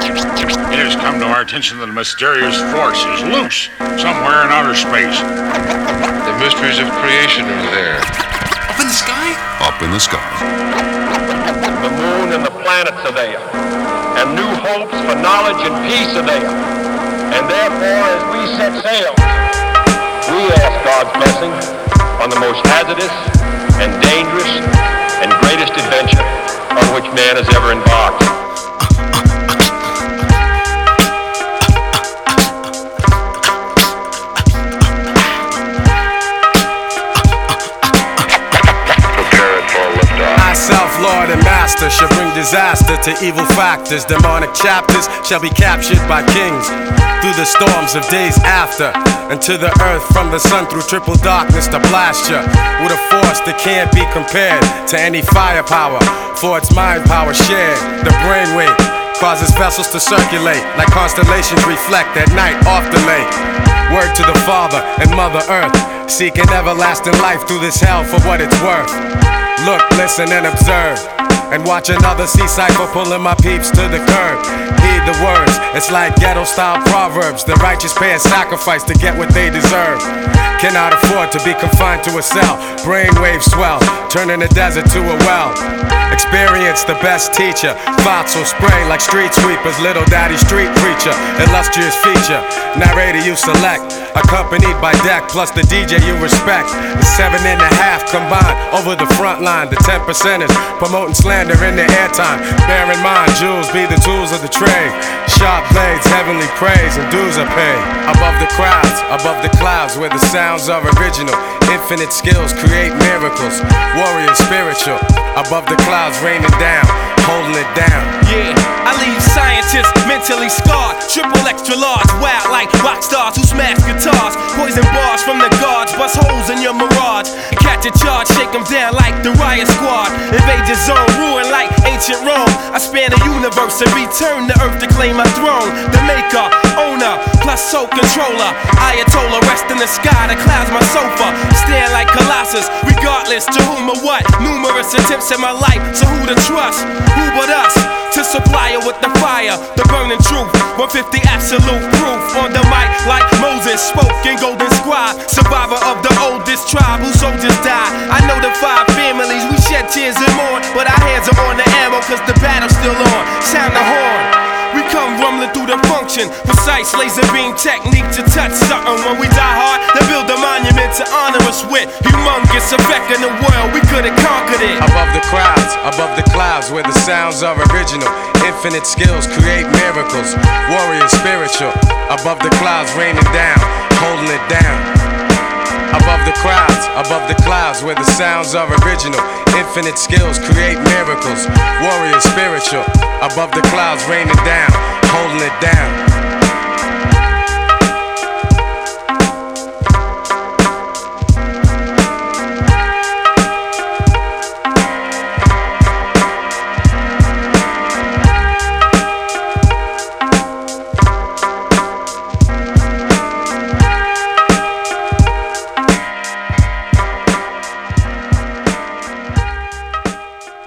It has come to our attention that a mysterious force is loose somewhere in outer space. The mysteries of creation are there. Up in the sky? Up in the sky. The moon and the planets are there, and new hopes for knowledge and peace are there. And therefore, as we set sail, we ask God's blessing on the most hazardous and dangerous and greatest adventure on which man has ever embarked. Lord and master shall bring disaster to evil factors. Demonic chapters shall be captured by kings through the storms of days after, and to the earth from the sun through triple darkness to blast ya with a force that can't be compared to any firepower, for its mind power shared. The brainwave causes vessels to circulate like constellations reflect at night off the lake. Word to the Father and Mother Earth, seeking everlasting life through this hell for what it's worth. Look, listen, and observe, and watch another sea cypher pulling my peeps to the curb. Heed the words, it's like ghetto-style proverbs. The righteous pay a sacrifice to get what they deserve. Cannot afford to be confined to a cell. Brainwaves swell, turning the desert to a well. Experience the best teacher. Thoughts will spray like street sweepers. Little daddy street preacher, illustrious feature. Narrator you select, accompanied by deck plus the DJ you respect. The 7.5 combined over the front line. The 10%ers promoting slander in their airtime. Bear in mind, jewels be the tools of the trade. Sharp blades, heavenly praise, and dues are paid. Above the crowds, above the clouds, where the sounds are original. Infinite skills create miracles. Warrior spiritual. Above the clouds raining down, holding it down. Yeah, I leave scientists mentally scarred. Triple extra large, wild like rock stars who smash guitars. Poison bars from the guards, bust holes in your mirage. Catch a charge, shake them down like the riot squad. Invade your zone, ruin like ancient Rome. I span the universe and return to earth to claim my throne. The maker, owner, plus soul controller. Ayatollah, rest in the sky, the clouds my sofa. Stand like Colossus, regardless to whom or what. Numerous attempts in my life, so who to trust? Who but us? To supply her with the fire, the burning truth. 150 absolute proof. On the mic like Moses spoke in Golden Scribe. Survivor of the oldest tribe whose soldiers died. I know the 5 families, we shed tears and mourn, but our hands are on the ammo cause the battle's still on. Sound the horn, we come rumbling through the function. Precise laser beam technique to touch something. When we die hard, they build a monument to honor us with. Humongous effect in the world, we could've conquered it. Above the crowds, above the clouds, where the sounds are original. Infinite skills create miracles. Warrior spiritual. Above the clouds raining down, holding it down. Above the crowds, above the clouds, where the sounds are original. Infinite skills create miracles. Warrior spiritual. Above the clouds raining down, holding it down.